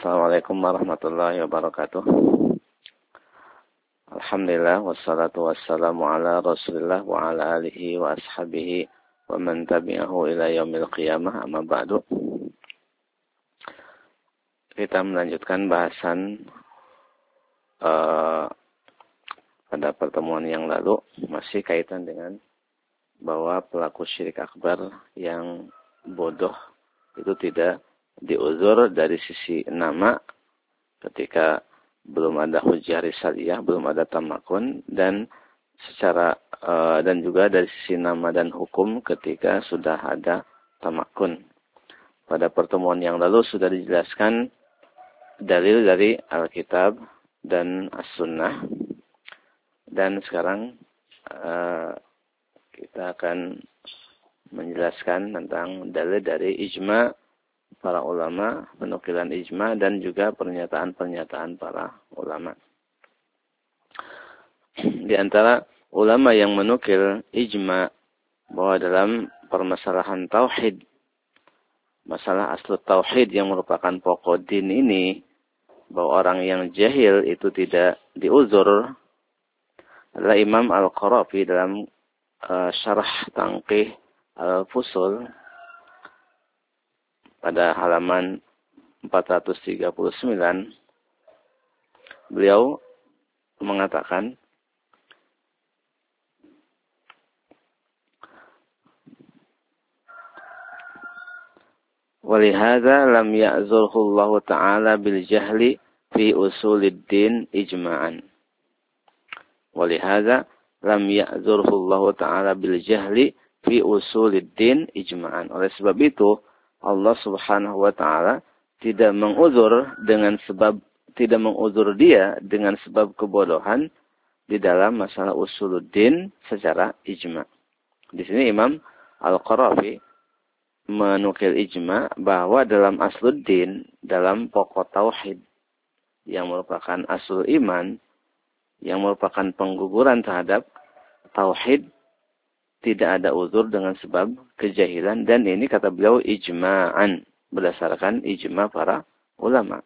Assalamualaikum warahmatullahi wabarakatuh. Alhamdulillah wassalatu wassalamu ala Rasulillah wa ala alihi wa ashabihi wa man tabi'ahu ila yaumil qiyamah, amma ba'du. Kita melanjutkan bahasan pada pertemuan yang lalu, masih kaitan dengan bahwa pelaku syirik akbar yang bodoh itu tidak diuzur dari sisi nama ketika belum ada hujjah risaliyah, belum ada tamakun, dan secara dan juga dari sisi nama dan hukum ketika sudah ada tamakun. Pada pertemuan yang lalu sudah dijelaskan dalil dari Alkitab dan As-Sunnah, dan sekarang kita akan menjelaskan tentang dalil dari ijma para ulama, penukilan ijma, dan juga pernyataan-pernyataan para ulama. Di antara ulama yang menukil ijma bahwa dalam permasalahan tauhid, masalah aslu tauhid yang merupakan pokok din ini, bahwa orang yang jahil itu tidak diuzur, adalah Imam Al-Qarafi dalam syarah Tanqih Al-Fusul pada halaman 439, beliau mengatakan, "Walihada lam ya'zurhu Allah Ta'ala bil jahli fi usulid din ijma'an." Walihada lam ya'zurhu Allah Ta'ala bil jahli fi usulid din ijma'an. Oleh sebab itu, Allah Subhanahu wa Ta'ala tidak menguzur dia dengan sebab kebodohan di dalam masalah usuluddin secara ijma. Di sini Imam Al-Qarafi menukil ijma bahwa dalam asluddin, dalam pokok tauhid yang merupakan asul iman, yang merupakan pengguguran terhadap tauhid, tidak ada uzur dengan sebab kejahilan, dan ini kata beliau ijma'an, berdasarkan ijma para ulama.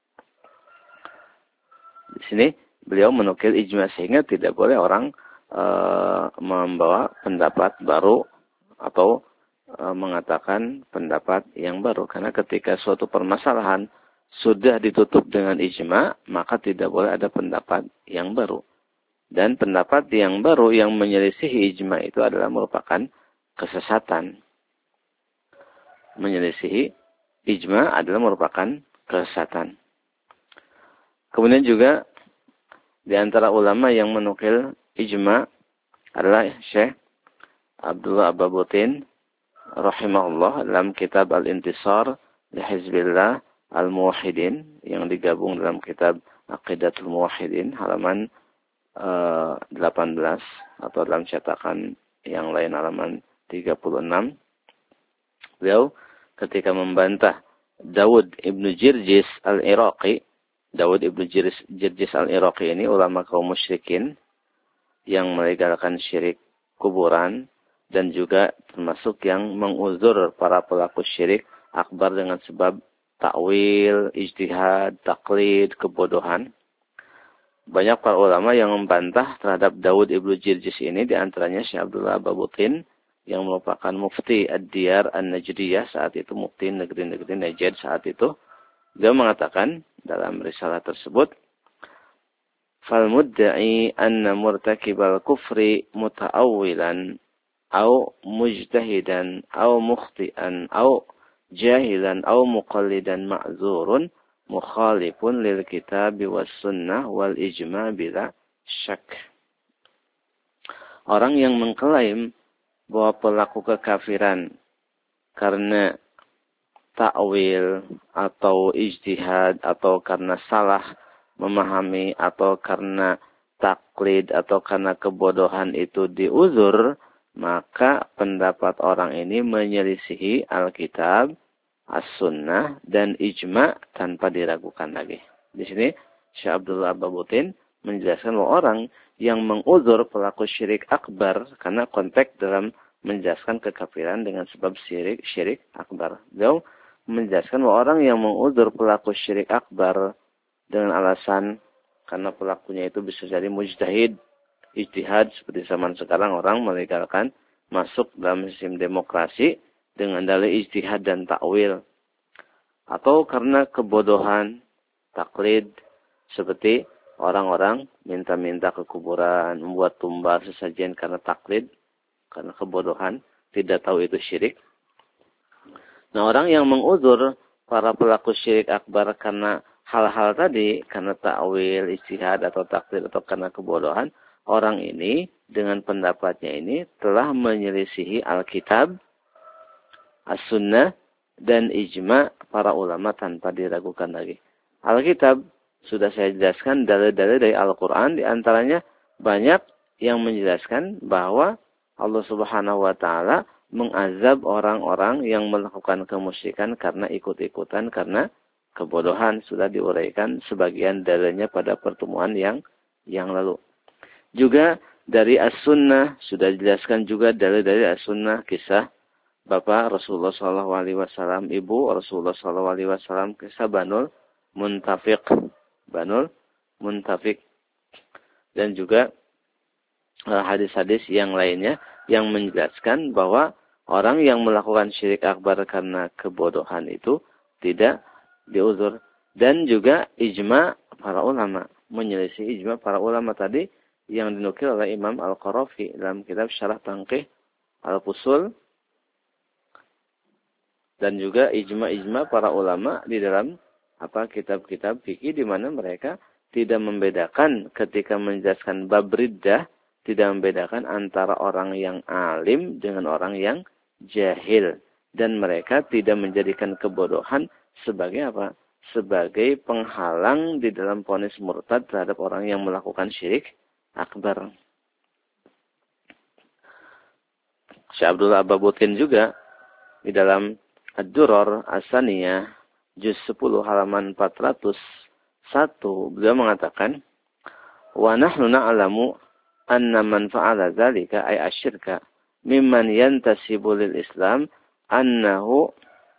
Di sini beliau menukil ijma sehingga tidak boleh orang membawa pendapat baru atau mengatakan pendapat yang baru, karena ketika suatu permasalahan sudah ditutup dengan ijma, maka tidak boleh ada pendapat yang baru. Dan pendapat yang baru yang menyelisihi ijma itu adalah merupakan kesesatan. Menyelisihi ijma adalah merupakan kesesatan. Kemudian juga di antara ulama yang menukil ijma adalah Syekh Abdullah Ababutin rahimahullah dalam kitab Al-Intisar li Hizbillah Al-Muwahhidin yang digabung dalam kitab Aqidatul Muwahhidin halaman 18 atau dalam cetakan yang lain halaman 36. Beliau ketika membantah Dawud ibnu Jirjis al-Iraqi, Dawud ibnu Jirjis al-Iraqi ini ulama kaum musyrikin yang melegalkan syirik kuburan dan juga termasuk yang menguzur para pelaku syirik akbar dengan sebab takwil, ijtihad, taklid, kebodohan. Banyak para ulama yang membantah terhadap Dawud ibnu Jirjis ini, di antaranya Syekh Abdullah Ababutin yang merupakan mufti Ad-Diyar An-Najdiyah saat itu, mufti negeri-negeri Najd saat itu. Dia mengatakan dalam risalah tersebut, "Fal mudda'i anna murtakibal kufri muta'awwilan au mujtahidan au mukhti'an au jahilan au muqallidan ma'zurun mukhalifun lil kitab was sunnah wal ijma' bila syak." Orang yang mengklaim bahwa pelaku kekafiran karena takwil atau ijtihad atau karena salah memahami atau karena taklid atau karena kebodohan itu diuzur, maka pendapat orang ini menyelisihi Alkitab, As-Sunnah, dan ijma' tanpa diragukan lagi. Di sini Syekh Abdullah Ababutin menjelaskan bahwa orang yang menguzur pelaku syirik akbar, karena konteks dalam menjelaskan kekafiran dengan sebab syirik akbar. Beliau menjelaskan bahwa orang yang menguzur pelaku syirik akbar dengan alasan karena pelakunya itu bisa jadi mujtahid, ijtihad, seperti zaman sekarang orang melegalkan masuk dalam sistem demokrasi dengan dalil ijtihad dan takwil. Atau karena kebodohan, taklid, seperti orang-orang minta-minta ke kuburan, membuat tumbal sesajen karena taklid, karena kebodohan, tidak tahu itu syirik. Nah, orang yang menguzur para pelaku syirik akbar karena hal-hal tadi, karena takwil, ijtihad atau taklid atau karena kebodohan, orang ini dengan pendapatnya ini telah menyelisihi Alkitab, As-Sunnah, dan ijma para ulama tanpa diragukan lagi. Alkitab sudah saya jelaskan dalil-dalil dari Al-Quran, diantaranya banyak yang menjelaskan bahwa Allah Subhanahu wa Ta'ala mengazab orang-orang yang melakukan kemusyrikan karena ikut-ikutan, karena kebodohan. Sudah diuraikan sebagian dalilnya pada pertemuan yang lalu. Juga dari As-Sunnah sudah dijelaskan juga dalil dari As-Sunnah, kisah Bapak Rasulullah SAW, Ibu Rasulullah SAW, kisah Banul Muntafiq. Dan juga hadis-hadis yang lainnya yang menjelaskan bahwa orang yang melakukan syirik akbar karena kebodohan itu tidak diuzur. Dan juga ijma para ulama, menyelisih ijma para ulama tadi yang dinukil oleh Imam Al-Qarafi dalam kitab Syarah Tanqih Al-Fusul, dan juga ijma-ijma para ulama di dalam kitab-kitab fikih, di mana mereka tidak membedakan ketika menjelaskan bab riddah, tidak membedakan antara orang yang alim dengan orang yang jahil, dan mereka tidak menjadikan kebodohan sebagai apa? Sebagai penghalang di dalam vonis murtad terhadap orang yang melakukan syirik akbar. Syekh Abdullah Ababutin juga di dalam Ad-Durar As-Saniyah juz 10 halaman 401 beliau mengatakan, wa nahnu na'lamu anna man fa'ala dzalika ay asyirka mimman yantasibu lil Islam annahu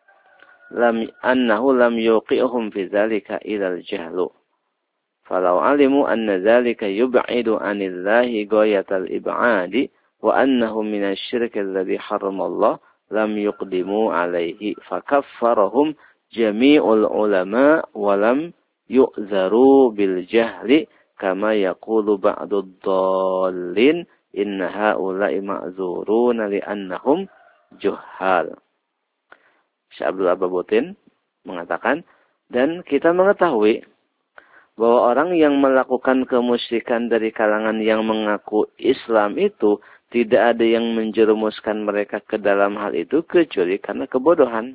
lam yuqi'uhum fi dzalika ila al-jahlu falau alimu anna dzalika yub'idu 'anillahi ghayatal ib'adi wa annahu minasyirki alladhi harrama Allah lam yuqdimu alaihi fakaffarahum jami'ul ulama wa lam yu'zaru bil jahli kama yaqulu ba'dud dhallin inna haula'i ma'zuruna li'annahum juhal. Syekh Abdullah Ababutin mengatakan, dan kita mengetahui bahwa orang yang melakukan kemusyrikan dari kalangan yang mengaku Islam itu tidak ada yang menjerumuskan mereka ke dalam hal itu kecuali karena kebodohan.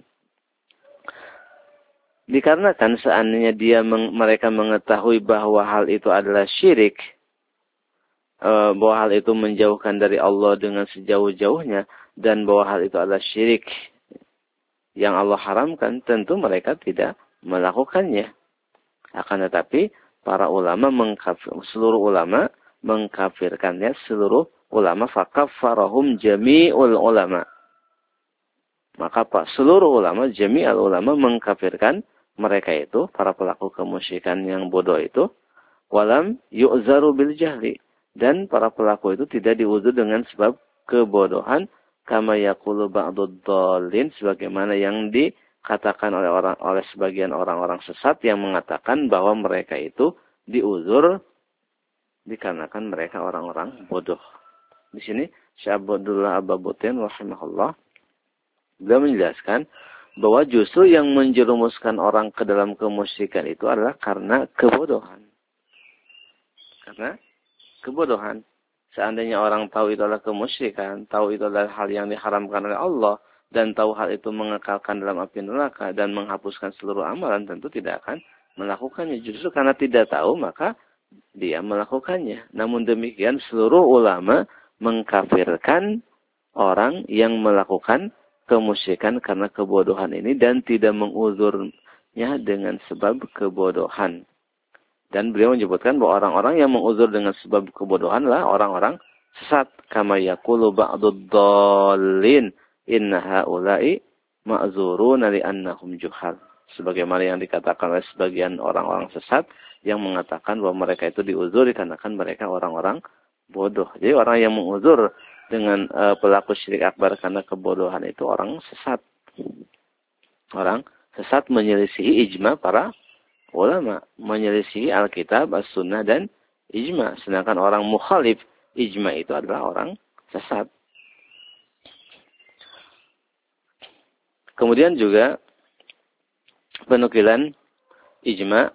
Dikarenakan seandainya mereka mengetahui bahwa hal itu adalah syirik, bahwa hal itu menjauhkan dari Allah dengan sejauh-jauhnya, dan bahwa hal itu adalah syirik yang Allah haramkan, tentu mereka tidak melakukannya. Akan tetapi para ulama seluruh ulama mengkafirkannya, seluruh ulama, fakaffarahum jami'ul ulama. Maka seluruh ulama, jami'ul ulama mengkafirkan mereka itu, para pelaku kemusyrikan yang bodoh itu, walam yu'zaru bil jahli, dan para pelaku itu tidak diuzur dengan sebab kebodohan, kama yaqulu ba'dud dhallin, sebagaimana yang dikatakan oleh sebagian orang-orang sesat yang mengatakan bahwa mereka itu diuzur dikarenakan mereka orang-orang bodoh. Di sini Syekh Abdullah Ababutin rahimahullah beliau menjelaskan bahwa justru yang menjerumuskan orang ke dalam kemusyrikan itu adalah karena kebodohan. Karena kebodohan. Seandainya orang tahu itu adalah kemusyrikan, tahu itu adalah hal yang diharamkan oleh Allah, dan tahu hal itu mengekalkan dalam api neraka dan menghapuskan seluruh amalan, tentu tidak akan melakukannya. Justru karena tidak tahu, maka dia melakukannya. Namun demikian, seluruh ulama mengkafirkan orang yang melakukan kemusyrikan karena kebodohan ini dan tidak menguzurnya dengan sebab kebodohan. Dan beliau menyebutkan bahwa orang-orang yang menguzur dengan sebab kebodohan lah orang-orang sesat. Kama yaqulu ba'dud dhallin inna haula'i ma'zuruna li'annahum juhal. Sebagaimana yang dikatakan oleh sebagian orang-orang sesat yang mengatakan bahwa mereka itu diuzuri karena kan mereka orang-orang bodoh. Jadi orang yang menguzur dengan pelaku syirik akbar karena kebodohan itu orang sesat. Orang sesat menyelisihi ijma para ulama, menyelisihi Alkitab, As-Sunnah dan ijma. Sedangkan orang mukhalif ijma itu adalah orang sesat. Kemudian juga penukilan ijma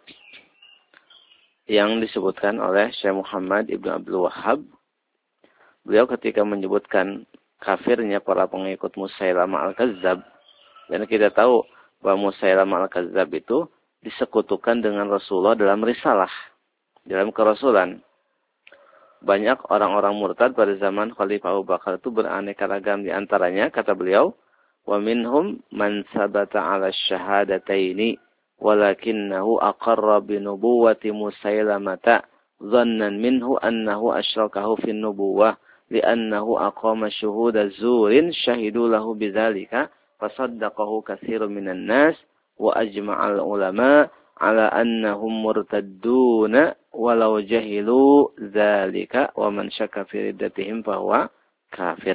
yang disebutkan oleh Syekh Muhammad Ibn Abdul Wahhab. Beliau ketika menyebutkan kafirnya para pengikut Musailamah Al-Kazzab. Dan kita tahu bahwa Musailamah Al-Kazzab itu disekutukan dengan Rasulullah dalam risalah, dalam kerasulan. Banyak orang-orang murtad pada zaman Khalifah Abu Bakar itu beraneka ragam. Di antaranya, kata beliau, وَمِنْهُمْ مَنْ ثَبَتَ عَلَى الشَّهَادَتَيْنِ وَلَكِنَّهُ أَقَرَّ بِنُبُوَّةِ مُسَيْلَمَةَ ظَنًّا مِنْهُ أَنَّهُ أَشْرَكَهُ فِي النُّبُوَّةِ لِأَنَّهُ أَقَامَ شُهُودَ زُورٍ شَهِدُوا لَهُ بِذَلِكَ فَصَدَّقَهُ كَثِيرٌ مِنَ النَّاسِ وَأَجْمَعَ الْعُلَمَاءُ عَلَى أَنَّهُمْ مُرْتَدُّونَ وَلَوْ جَهِلُوا ذَلِكَ وَمَنْ شَكَّ فِي رِدَّتِهِمْ فَهُوَ كَافِرٌ.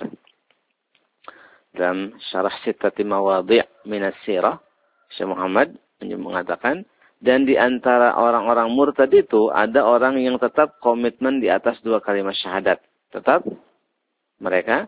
Dalam syarah Sittati Mawadhi' Minas Sirah, Syekh Muhammad mengatakan, dan di antara orang-orang murtad itu ada orang yang tetap komitmen di atas 2 kalimat syahadat. Tetap mereka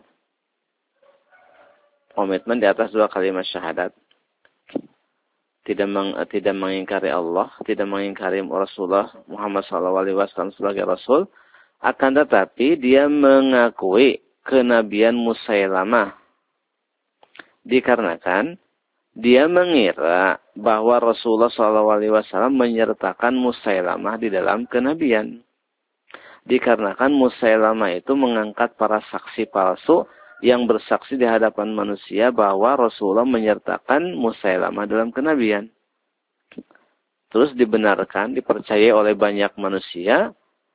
komitmen di atas 2 kalimat syahadat. Tidak mengingkari Allah, tidak mengingkari Rasulullah Muhammad SAW sebagai Rasul, akan tetapi dia mengakui kenabian Musailamah. Dikarenakan dia mengira bahwa Rasulullah SAW menyertakan Musailamah di dalam kenabian. Dikarenakan Musailamah itu mengangkat para saksi palsu yang bersaksi di hadapan manusia bahwa Rasulullah menyertakan Musailamah dalam kenabian. Terus dibenarkan, dipercayai oleh banyak manusia.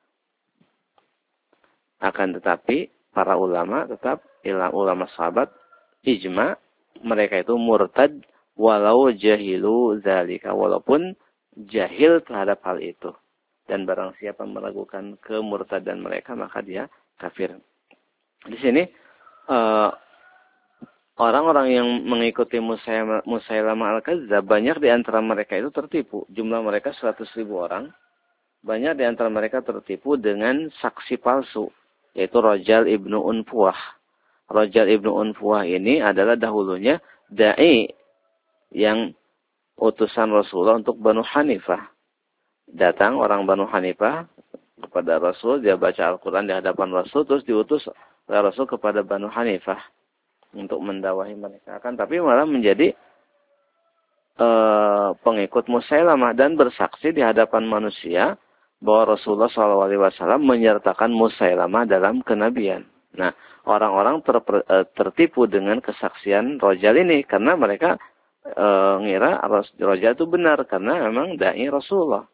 Akan tetapi para ulama tetap, ulama sahabat, ijma, mereka itu murtad walau jahilu zalika, walaupun jahil terhadap hal itu. Dan barang siapa meragukan kemurtadan mereka, maka dia kafir. Di sini orang-orang yang mengikuti Musailamah Al-Kazzab, banyak di antara mereka itu tertipu. Jumlah mereka 100.000 orang. Banyak di antara mereka tertipu dengan saksi palsu, yaitu Rajal ibnu Unfuah. Rajal ibnu Unfuah ini adalah dahulunya da'i yang utusan Rasulullah untuk Banu Hanifah. Datang orang Banu Hanifah kepada Rasul, dia baca Al-Quran di hadapan Rasul, terus diutus oleh Rasul kepada Banu Hanifah untuk mendakwahi mereka. Tapi malah menjadi pengikut Musailamah dan bersaksi di hadapan manusia bahwa Rasulullah SAW menyertakan Musailamah dalam kenabian. Nah, orang-orang tertipu dengan kesaksian Rajal ini karena mereka ngira Rajal itu benar karena memang dai Rasulullah.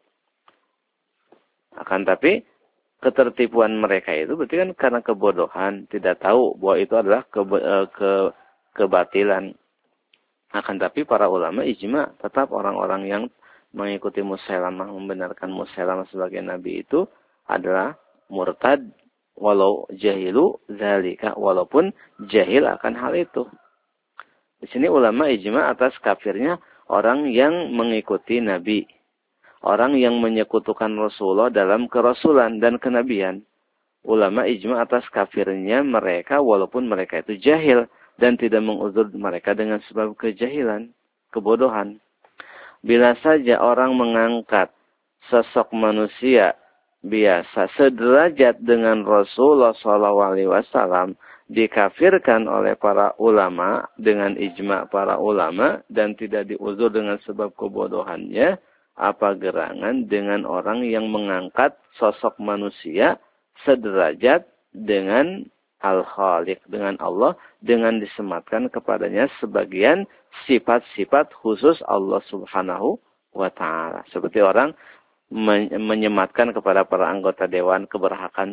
Akan tapi ketertipuan mereka itu berarti kan karena kebodohan, tidak tahu bahwa itu adalah kebatilan. Akan tapi para ulama ijma tetap orang-orang yang mengikuti Musailamah, membenarkan Musailamah sebagai nabi itu adalah murtad walau jahilu zalika, walaupun jahil akan hal itu. Di sini ulama ijma atas kafirnya orang yang mengikuti nabi, orang yang menyekutukan Rasulullah dalam kerasulan dan kenabian. Ulama ijma atas kafirnya mereka walaupun mereka itu jahil dan tidak menguzur mereka dengan sebab kejahilan, kebodohan. Bila saja orang mengangkat sosok manusia biasa sederajat dengan Rasulullah SAW dikafirkan oleh para ulama dengan ijma para ulama dan tidak diuzur dengan sebab kebodohannya, apa gerangan dengan orang yang mengangkat sosok manusia sederajat dengan Al-Khaliq, dengan Allah, dengan disematkan kepadanya sebagian sifat-sifat khusus Allah Subhanahu wa Ta'ala. Seperti orang menyematkan kepada para anggota dewan keberhakan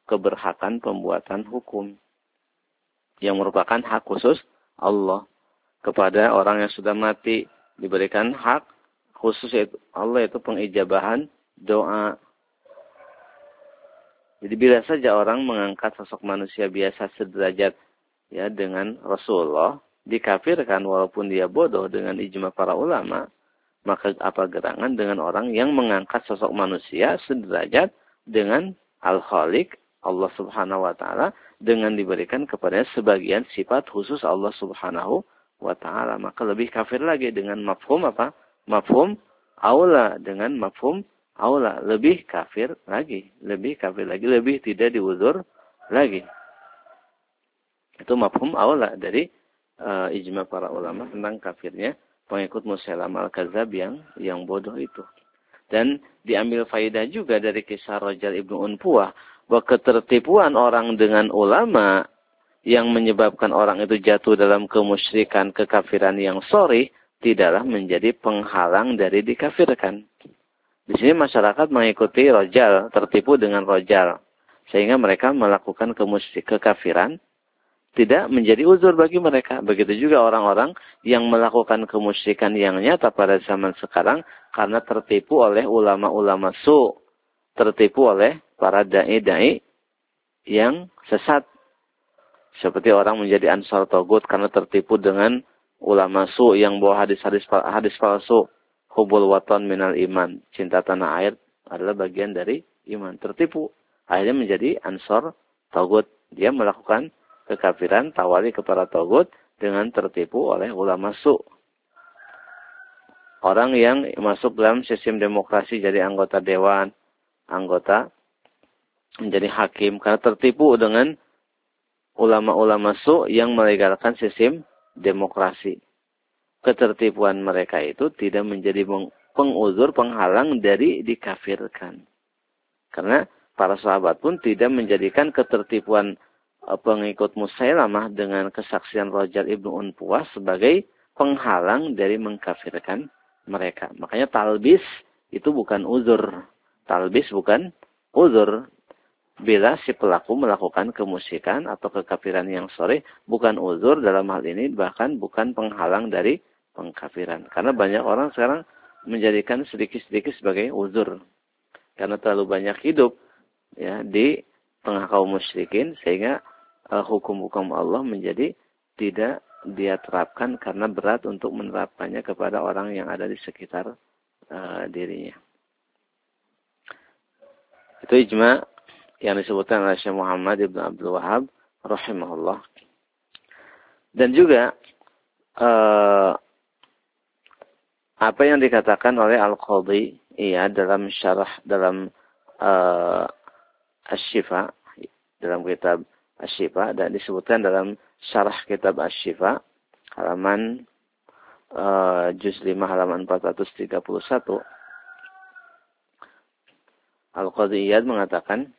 pembuatan hukum yang merupakan hak khusus Allah. kepada orang yang sudah mati, diberikan hak khusus yaitu Allah itu pengijabahan doa. Jadi bila saja orang mengangkat sosok manusia biasa sederajat ya dengan Rasulullah, dikafirkan walaupun dia bodoh dengan ijma para ulama, maka apa gerangan dengan orang yang mengangkat sosok manusia sederajat dengan Al-Khaliq, Allah Subhanahu wa taala, dengan diberikan kepadanya sebagian sifat khusus Allah Subhanahu wa taala, maka lebih kafir lagi dengan mafhum apa? Mafhum aula, dengan mafhum aula lebih kafir lagi, lebih tidak diuzur lagi. Itu mafhum aula dari ijma para ulama tentang kafirnya pengikut Musailamah al-Kadzdzab yang bodoh itu. Dan diambil faidah juga dari kisah Rajal ibnu Unpuah bahwa ketertipuan orang dengan ulama yang menyebabkan orang itu jatuh dalam kemusyrikan, kekafiran yang sharih tidaklah menjadi penghalang dari dikafirkan. Di sini masyarakat mengikuti Rajal, tertipu dengan Rajal, sehingga mereka melakukan kekafiran tidak menjadi uzur bagi mereka. Begitu juga orang-orang yang melakukan kemusyrikan yang nyata pada zaman sekarang karena tertipu oleh ulama-ulama tertipu oleh para dai-dai yang sesat. Seperti orang menjadi ansar togut karena tertipu dengan ulama yang bawa hadis palsu. Hubul waton minal iman. Cinta tanah air adalah bagian dari iman. Tertipu. Akhirnya menjadi ansar togut. Dia melakukan kekafiran, tawali kepada togut dengan tertipu oleh ulama Orang yang masuk dalam sistem demokrasi jadi anggota dewan, anggota menjadi hakim karena tertipu dengan ulama-ulama yang melegalkan sistem demokrasi. Ketertipuan mereka itu tidak menjadi penguzur, penghalang dari dikafirkan. Karena para sahabat pun tidak menjadikan ketertipuan pengikut Musailamah dengan kesaksian Rajal ibnu Unpuah sebagai penghalang dari mengkafirkan mereka. Makanya talbis itu bukan uzur. Talbis bukan uzur. Bila si pelaku melakukan kemusyrikan atau kekafiran yang sharih, bukan uzur dalam hal ini, bahkan bukan penghalang dari pengkafiran. Karena banyak orang sekarang menjadikan sedikit-sedikit sebagai uzur. Karena terlalu banyak hidup ya di tengah kaum musyrikin, sehingga hukum-hukum Allah menjadi tidak dia terapkan karena berat untuk menerapkannya kepada orang yang ada di sekitar dirinya. Itu ijma yang disebutkan oleh Syekh Muhammad Ibn Abdul Wahhab rahimahullah. Dan juga apa yang dikatakan oleh Al-Qadhi dalam syarah dalam Asy-Syifa, dalam kitab Asy-Syifa, dan disebutkan dalam syarah kitab Asy-Syifa halaman juz 5 halaman 431. Al-Qadhi Iyad mengatakan,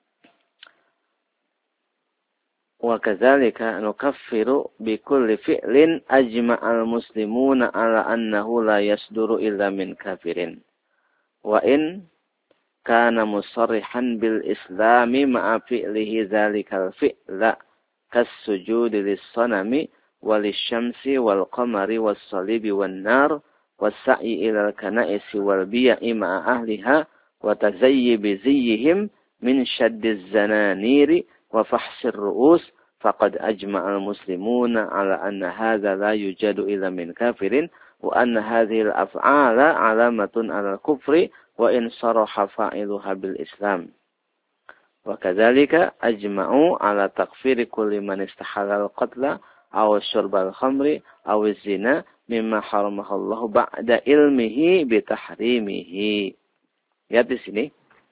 wa kadzalika nukaffiru bi kulli fi'lin ajma'al muslimuna ala annahu la yasduru illa min kafirin wa in kana musarrihan bil islami ma'a fi'lihi dzalikal fi'la kas-sujudi lis-sanami walisyamsi wal qamari was-salibi wan nar was-sa'i ilal kana'isi wal bi'i ma'a ahliha wa tazayyi bi ziyyihim min syaddiz zananiri wa fahsir ru'us faqad ajma'al muslimuna ala anna hadza la yujadu illa min kafirin wa anna hadhihi al-af'ala 'alamatun 'ala al-kufri wa in saraha fa'iluha bil Islam. Wa kadzalika ajma'u 'ala takfiri kulli man istahala al-qatla aw syurba al-khamri aw az-zina mimma haramahu Allah ba'da ilmihi bi tahrimihi. Lihat di sini.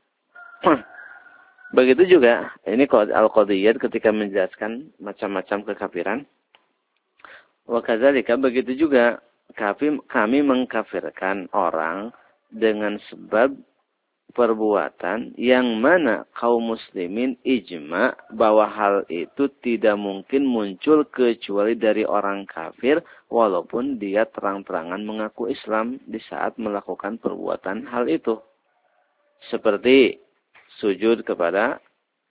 Begitu juga, ini Al-Qadiyat ketika menjelaskan macam-macam kekafiran. Wa kadzalika, begitu juga kami mengkafirkan orang dengan sebab perbuatan yang mana kaum muslimin ijma bahwa hal itu tidak mungkin muncul kecuali dari orang kafir walaupun dia terang-terangan mengaku Islam di saat melakukan perbuatan hal itu. Seperti sujud kepada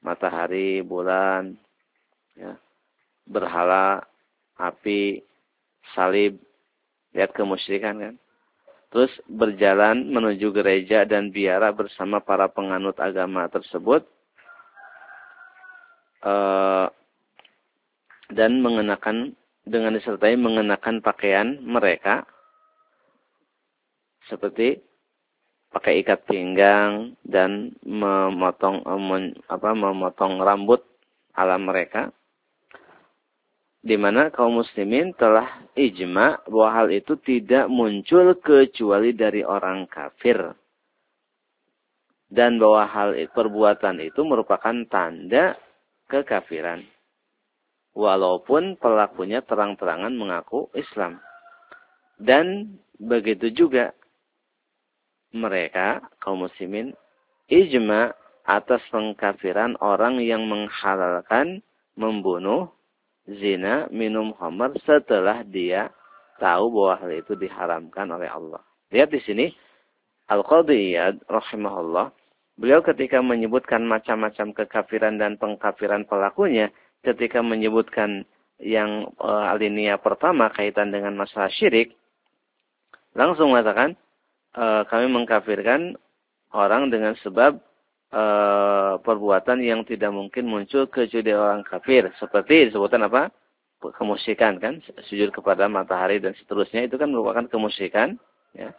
matahari, bulan, ya, berhala, api, salib. Lihat kemusyrikan kan. Terus berjalan menuju gereja dan biara bersama para penganut agama tersebut. Dan dengan disertai mengenakan pakaian mereka. Seperti pakai ikat pinggang dan memotong rambut ala mereka. Di mana kaum muslimin telah ijma bahwa hal itu tidak muncul kecuali dari orang kafir. Dan bahwa perbuatan itu merupakan tanda kekafiran. Walaupun pelakunya terang-terangan mengaku Islam. Dan begitu juga mereka, kaum muslimin, ijma atas pengkafiran orang yang menghalalkan membunuh, zina, minum khamar setelah dia tahu bahwa hal itu diharamkan oleh Allah. Lihat di sini, Al-Qadhi Iyad rahimahullah, beliau ketika menyebutkan macam-macam kekafiran dan pengkafiran pelakunya, ketika menyebutkan yang alinea pertama kaitan dengan masalah syirik, langsung mengatakan, kami mengkafirkan orang dengan sebab perbuatan yang tidak mungkin muncul kecuali dari orang kafir. Seperti disebutkan apa? Kemusyrikan kan, sujud kepada matahari dan seterusnya, itu kan merupakan kemusyrikan. Ya.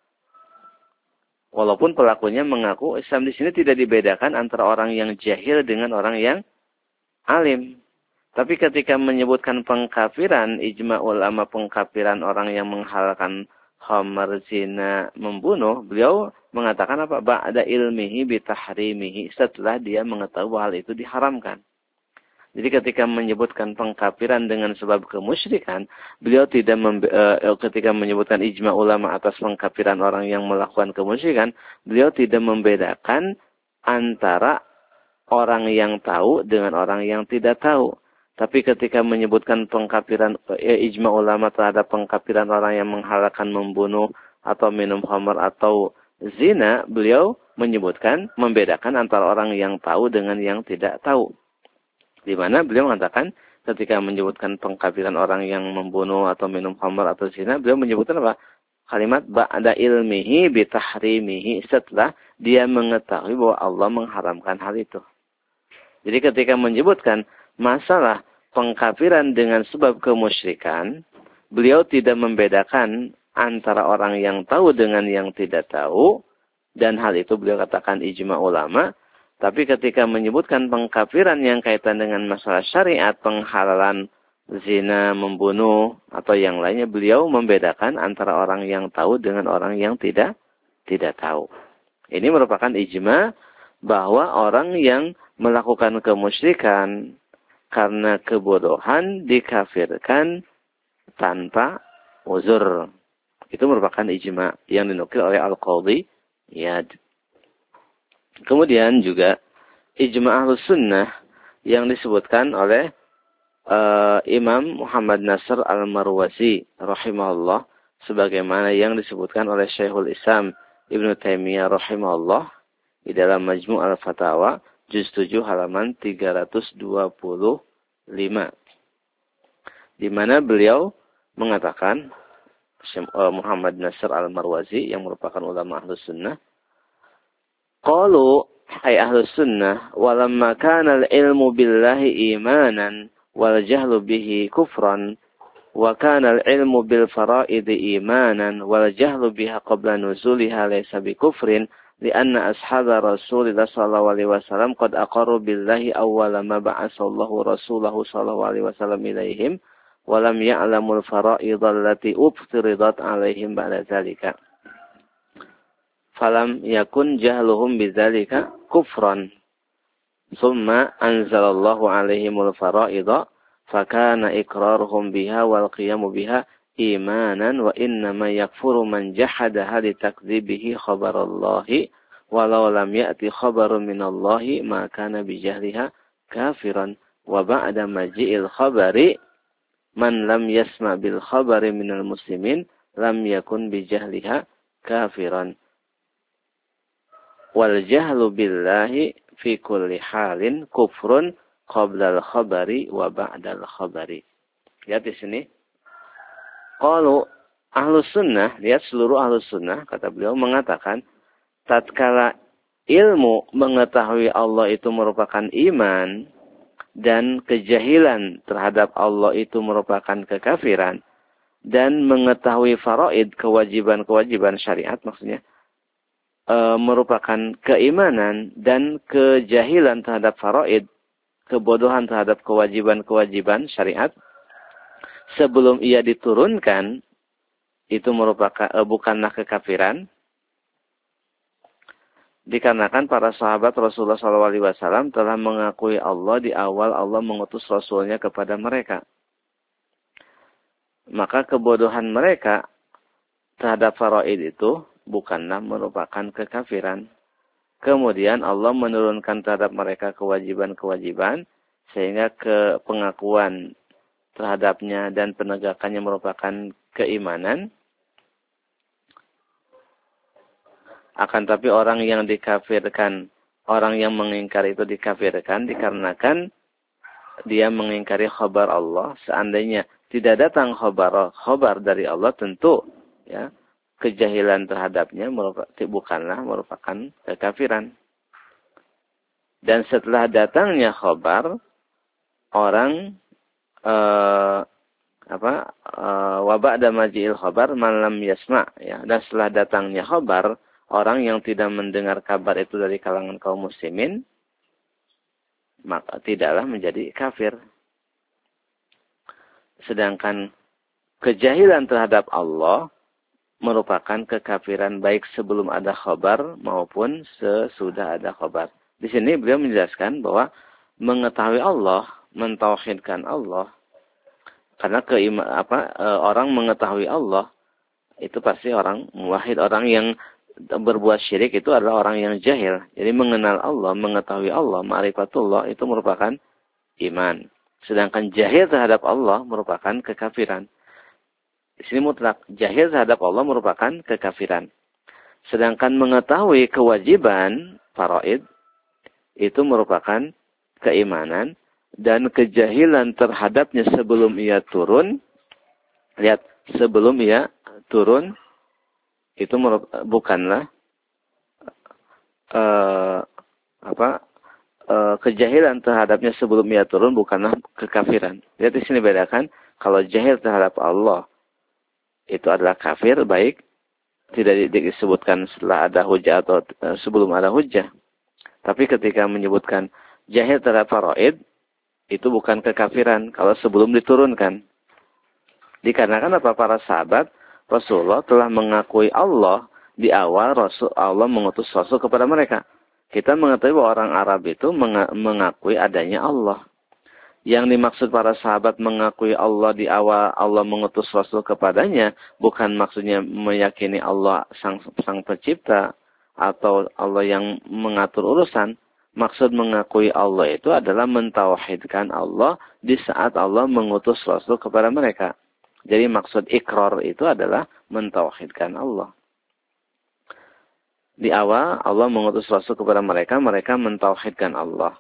Walaupun pelakunya mengaku Islam, di sini tidak dibedakan antara orang yang jahil dengan orang yang alim. Tapi ketika menyebutkan pengkafiran, ijma ulama pengkafiran orang yang menghalalkan khamar, zina, membunuh, beliau mengatakan apa? Ba'da ilmihi bitahrimihi, setelah dia mengetahui bahwa hal itu diharamkan. Jadi ketika menyebutkan pengkafiran dengan sebab kemusyrikan, beliau tidak ketika menyebutkan ijma ulama atas pengkafiran orang yang melakukan kemusyrikan, beliau tidak membedakan antara orang yang tahu dengan orang yang tidak tahu. Tapi ketika menyebutkan pengkafiran ijma ulama terhadap pengkafiran orang yang menghalalkan membunuh atau minum khamar atau zina, beliau menyebutkan membedakan antara orang yang tahu dengan yang tidak tahu. Di mana beliau mengatakan ketika menyebutkan pengkafiran orang yang membunuh atau minum khamar atau zina, beliau menyebutkan apa? Kalimat ba'da ilmihi bitahrimihi, setelah dia mengetahui bahwa Allah mengharamkan hal itu. Jadi ketika menyebutkan masalah pengkafiran dengan sebab kemusyrikan, beliau tidak membedakan antara orang yang tahu dengan yang tidak tahu, dan hal itu beliau katakan ijma ulama. Tapi ketika menyebutkan pengkafiran yang kaitan dengan masalah syariat, penghalalan zina, membunuh, atau yang lainnya, beliau membedakan antara orang yang tahu dengan orang yang tidak tahu. Ini merupakan ijma bahwa orang yang melakukan kemusyrikan karena kebodohan dikafirkan tanpa uzur. Itu merupakan ijma yang dinukil oleh Al-Qadhi Iyad. Kemudian juga ijma Ahlus Sunnah yang disebutkan oleh Imam Muhammad Nasr Al-Marwazi rahimahullah, sebagaimana yang disebutkan oleh Syekhul Islam Ibnu Taimiyah rahimahullah di dalam Majmu' Al-Fatawa juz 7 halaman 325, di mana beliau mengatakan, Muhammad Nasr Al-Marwazi yang merupakan ulama Ahlus Sunnah, qalu ay Ahlus Sunnah walamma kana al-ilmu billahi imanan wal jahlu bihi kufran wa kana al-ilmu bil fara'id imanan wal jahlu biha qabla nuzuliha laysa bi kufrin لأن أصحاب رسول الله صلى الله عليه وسلم قد أقروا بالله أول ما بعث الله رسوله صلى الله عليه وسلم إليهم ولم يعلموا الفرائض التي افترضت عليهم بعد ذلك فلم يكن جهلهم بذلك كفرا ثم أنزل الله عليهم الفرائض فكان إقرارهم بها والقيام بها إيمانا وإنما يكفر من جحدها لتكذيبه خبر الله ولو لم يأتي خبر من الله ما كان بجهلها كافرا وبعد مجيء الخبر من لم يسمع بالخبر من المسلمين لم يكن بجهلها كافرا والجهل بالله في كل حال كفر قبل الخبر وبعد الخبر. Lihat di sini. Qalu ahlus sunnah, lihat seluruh ahlus sunnah, kata beliau mengatakan, tatkala ilmu mengetahui Allah itu merupakan iman, dan kejahilan terhadap Allah itu merupakan kekafiran, dan mengetahui faraid, kewajiban-kewajiban syariat maksudnya, merupakan keimanan, dan kejahilan terhadap faraid, kebodohan terhadap kewajiban-kewajiban syariat, sebelum ia diturunkan, itu merupakan bukanlah kekafiran, dikarenakan para sahabat Rasulullah SAW telah mengakui Allah di awal Allah mengutus Rasulnya kepada mereka. Maka kebodohan mereka terhadap faraid itu bukanlah merupakan kekafiran. Kemudian Allah menurunkan terhadap mereka kewajiban-kewajiban, sehingga pengakuan terhadapnya dan penegakannya merupakan keimanan. Akan tapi orang yang dikafirkan, orang yang mengingkari itu dikafirkan dikarenakan dia mengingkari khabar Allah. Seandainya tidak datang khabar dari Allah, tentu ya kejahilan terhadapnya bukanlah merupakan kekafiran. Dan setelah datangnya khabar, orang wa ba'da maji'il khabar man lam yasma', ya, dan setelah datangnya khabar, orang yang tidak mendengar kabar itu dari kalangan kaum muslimin, maka tidaklah menjadi kafir. Sedangkan kejahilan terhadap Allah merupakan kekafiran baik sebelum ada khabar maupun sesudah ada khabar. Di sini beliau menjelaskan bahwa mengetahui Allah, mentauhidkan Allah, karena orang mengetahui Allah itu pasti orang muwahhid, orang yang berbuat syirik itu adalah orang yang jahil. Jadi mengenal Allah, mengetahui Allah, ma'rifatullah itu merupakan iman. Sedangkan jahil terhadap Allah merupakan kekafiran. Di sini mutlak, jahil terhadap Allah merupakan kekafiran. Sedangkan mengetahui kewajiban faraid itu merupakan keimanan, dan kejahilan terhadapnya sebelum ia turun, lihat, sebelum ia turun, itu bukanlah kejahilan terhadapnya sebelum ia turun bukanlah kekafiran. Lihat di sini bedakan, kalau jahil terhadap Allah itu adalah kafir, baik tidak disebutkan setelah ada hujjah atau sebelum ada hujjah. Tapi ketika menyebutkan jahil terhadap faraid, itu bukan kekafiran kalau sebelum diturunkan. Dikarenakan apa? Para sahabat Rasulullah telah mengakui Allah di awal Allah mengutus Rasul kepada mereka. Kita mengetahui bahwa orang Arab itu mengakui adanya Allah. Yang dimaksud para sahabat mengakui Allah di awal Allah mengutus Rasul kepadanya, bukan maksudnya meyakini Allah sang pencipta atau Allah yang mengatur urusan. Maksud mengakui Allah itu adalah mentauhidkan Allah di saat Allah mengutus Rasul kepada mereka. Jadi maksud ikrar itu adalah mentauhidkan Allah. Di awal Allah mengutus Rasul kepada mereka, mereka mentauhidkan Allah.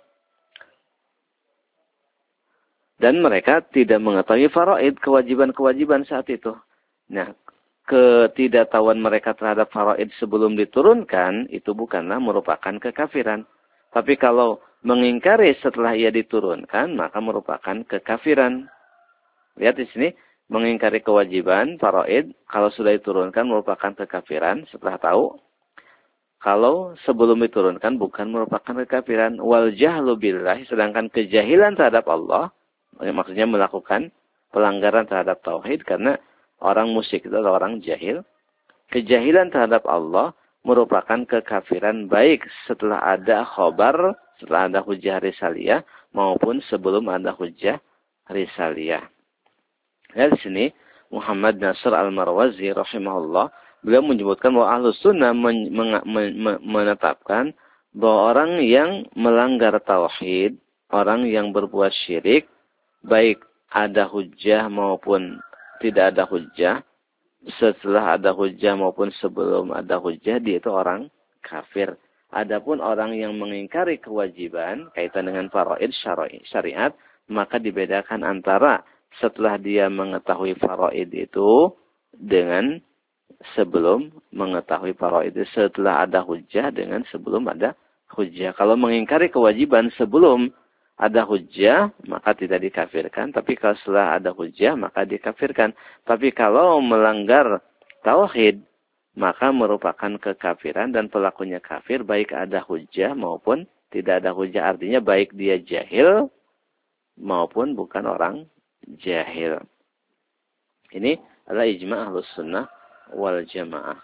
Dan mereka tidak mengetahui faraid, kewajiban-kewajiban saat itu. Nah, ketidaktahuan mereka terhadap faraid sebelum diturunkan, itu bukanlah merupakan kekafiran. Tapi kalau mengingkari setelah ia diturunkan, maka merupakan kekafiran. Lihat di sini. Mengingkari kewajiban faraid kalau sudah diturunkan merupakan kekafiran setelah tahu. Kalau sebelum diturunkan bukan merupakan kekafiran. Wal jahlu billahi, sedangkan kejahilan terhadap Allah, maksudnya melakukan pelanggaran terhadap tauhid, karena orang musyrik itu adalah orang jahil. Kejahilan terhadap Allah merupakan kekafiran baik setelah ada khabar, setelah ada hujjah risaliyah maupun sebelum ada hujjah risaliyah. Ya, di sini Muhammad Nasr Al-Marwazi rahimahullah, beliau menyebutkan bahwa Ahlus Sunnah menetapkan bahwa orang yang melanggar tauhid, orang yang berbuat syirik, baik ada hujjah maupun tidak ada hujjah, setelah ada hujjah maupun sebelum ada hujjah, dia itu orang kafir. Adapun orang yang mengingkari kewajiban kaitan dengan faraid syariat, maka dibedakan antara setelah dia mengetahui faraid itu dengan sebelum mengetahui faraid itu, setelah ada hujjah dengan sebelum ada hujjah. Kalau mengingkari kewajiban sebelum ada hujjah, maka tidak dikafirkan. Tapi kalau setelah ada hujjah, maka dikafirkan. Tapi kalau melanggar tauhid, maka merupakan kekafiran dan pelakunya kafir, baik ada hujjah maupun tidak ada hujjah. Artinya baik dia jahil maupun bukan orang jahil. Ini adalah ijma' ahlus sunnah wal jamaah.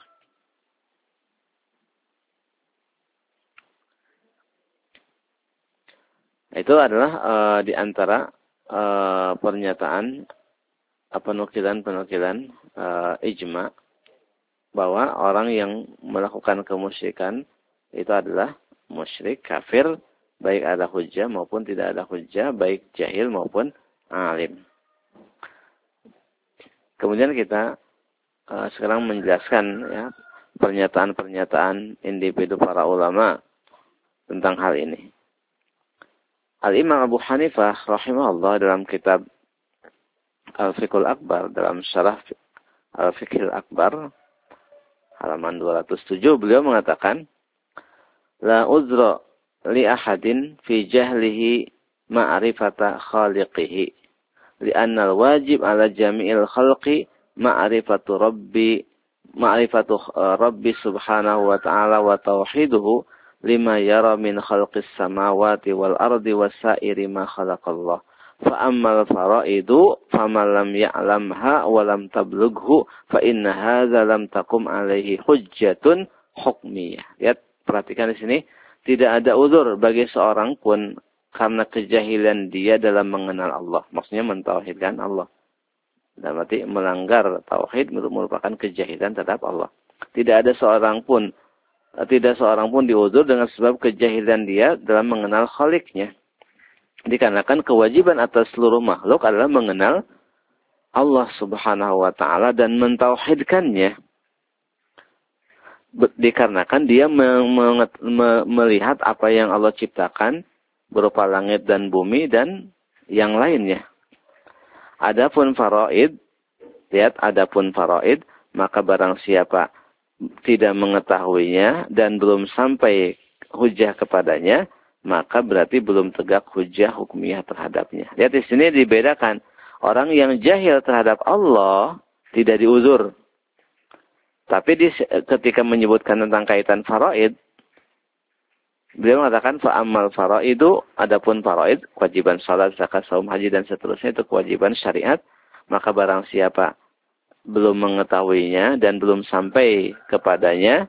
Itu adalah di antara pernyataan penukilan-penukilan ijma' bahwa orang yang melakukan kemusyrikan itu adalah musyrik, kafir, baik ada hujjah maupun tidak ada hujjah, baik jahil maupun alim. Kemudian kita sekarang menjelaskan ya pernyataan-pernyataan individu para ulama tentang hal ini. Al-Imam Abu Hanifah rahimahullah dalam kitab Al-Fiqhul Akbar, dalam syarah Al-Fiqhul Akbar halaman 207, beliau mengatakan, la uzra li ahadin fi jahlihi ma'rifata khaliqihi li'anna al-wajib ala jami'il khalqi ma'rifatu rabbi subhanahu wa ta'ala wa tauhiduhu lima yara min khalqis samawati wal ardi wasairi ma khalaqallah. Fa ammal faraidu faman lam ya'lamha wa lam tablughu fa inna hadza lam taqum alaihi hujjatun hukmiyah. Lihat, perhatikan di sini, tidak ada uzur bagi seorang pun karena kejahilan dia dalam mengenal Allah. Maksudnya mentauhidkan Allah. Dan berarti melanggar tauhid merupakan kejahilan terhadap Allah. Tidak seorang pun diuzur dengan sebab kejahilan dia dalam mengenal Khaliknya. Dikarenakan kewajiban atas seluruh makhluk adalah mengenal Allah Subhanahu wa ta'ala dan mentauhidkannya. Dikarenakan dia melihat apa yang Allah ciptakan berupa langit dan bumi dan yang lainnya. Adapun faraid, maka barang siapa tidak mengetahuinya dan belum sampai hujjah kepadanya, maka berarti belum tegak hujjah hukmiyah terhadapnya. Lihat di sini dibedakan. Orang yang jahil terhadap Allah tidak diuzur. Tapi ketika menyebutkan tentang kaitan faraid, beliau mengatakan fa'amal faraidu, adapun faraid, kewajiban salat, zakat, saum, haji dan seterusnya itu kewajiban syariat, maka barang siapa belum mengetahuinya dan belum sampai kepadanya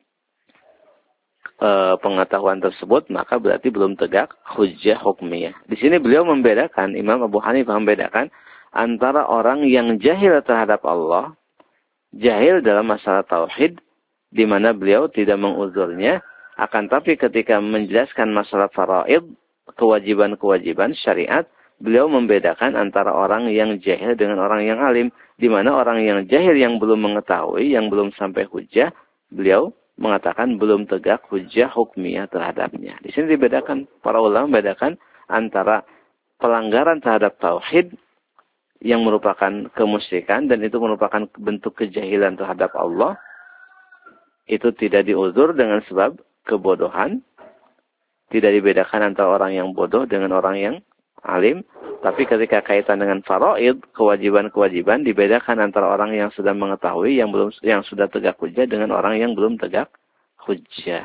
pengetahuan tersebut, maka berarti belum tegak hujjah hukmiyah. Di sini beliau membedakan, Imam Abu Hanifah membedakan antara orang yang jahil terhadap Allah, jahil dalam masalah tauhid, di mana beliau tidak menguzurnya, akan tapi ketika menjelaskan masalah faraid, kewajiban-kewajiban syariat, beliau membedakan antara orang yang jahil dengan orang yang alim, di mana orang yang jahil yang belum mengetahui, yang belum sampai hujjah, beliau mengatakan belum tegak hujjah hukmiyah terhadapnya. Di sini dibedakan, para ulama membedakan antara pelanggaran terhadap tauhid yang merupakan kemusyrikan dan itu merupakan bentuk kejahilan terhadap Allah, itu tidak diuzur dengan sebab kebodohan. Tidak dibedakan antara orang yang bodoh dengan orang yang alim. Tapi ketika kaitan dengan faraid, kewajiban-kewajiban, dibedakan antara orang yang sudah mengetahui, yang sudah tegak hujjah dengan orang yang belum tegak hujjah.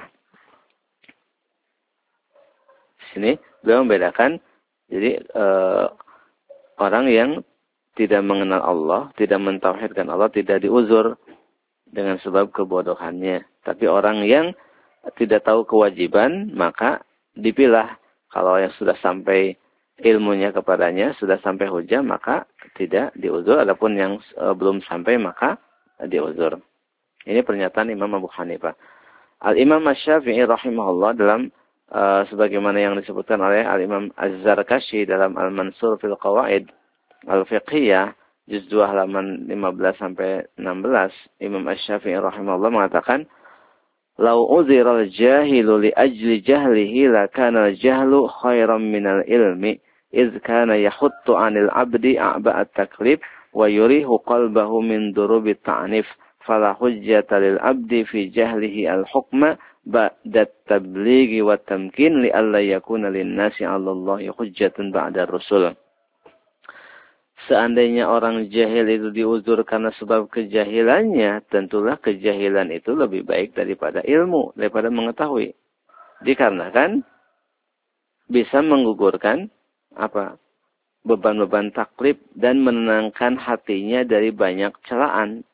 Di sini beliau membedakan, jadi orang yang tidak mengenal Allah, tidak mentauhidkan Allah, tidak diuzur dengan sebab kebodohannya. Tapi orang yang tidak tahu kewajiban, maka dipilah. Kalau yang sudah sampai ilmunya kepadanya, sudah sampai hujjah, maka tidak diuzur. Adapun yang belum sampai, maka diuzur. Ini pernyataan Imam Abu Hanifah. Al-Imam Asy-Syafi'i rahimahullah dalam sebagaimana yang disebutkan oleh Al-Imam Az-Zarkashi dalam Al-Mansur fil Qawaid Al-Fiqhiyah juz 2 halaman 15 sampai 16, Imam Asy-Syafi'i rahimahullah mengatakan, "Lau uziral jahilu li ajli jahlihi la kana al-jahlu khairan minal ilmi, iz kana yahuttu 'anil 'abdi a'ba'at taklif wa yurihu qalbahu min durubi ta'nif fala hujjata lil 'abdi fi jahlihi al-hukma ba'da tablighi wa tamkin li alla yakuna lin-nasi 'ala Allahi hujjatun ba'da rusul. Seandainya orang jahil itu diuzur karena sebab kejahilannya, tentulah kejahilan itu lebih baik daripada ilmu, daripada mengetahui. Dikarenakan bisa menggugurkan beban-beban taklif dan menenangkan hatinya dari banyak celaan.